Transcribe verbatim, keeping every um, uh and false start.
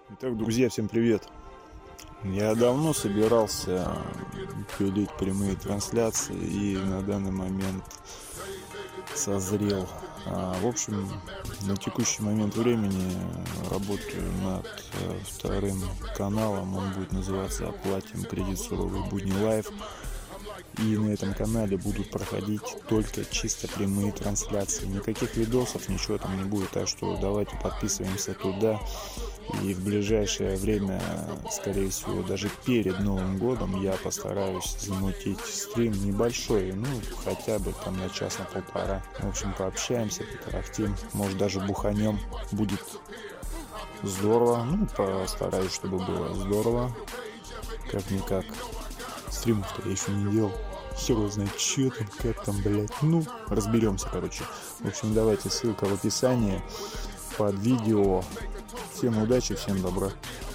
Итак, друзья, всем привет! Я давно собирался пилить прямые трансляции и на данный момент созрел. В общем, на текущий момент времени работаю над вторым каналом. Он будет называться «Оплатим кредит суровые будни лайв». И на этом канале будут проходить только чисто прямые трансляции. Никаких видосов, ничего там не будет. Так что давайте подписываемся туда. И в ближайшее время, скорее всего, даже перед Новым годом я постараюсь замутить стрим небольшой. Ну, хотя бы там на час, на полтора. В общем, пообщаемся, потарахтим. Может, даже буханем. Будет здорово. Ну, постараюсь, чтобы было здорово. Как-никак. Стримов-то я еще не делал. Хер знает, что там, как там, блять. Ну, разберемся, короче. В общем, давайте, ссылка в описании под видео. Всем удачи, всем добра.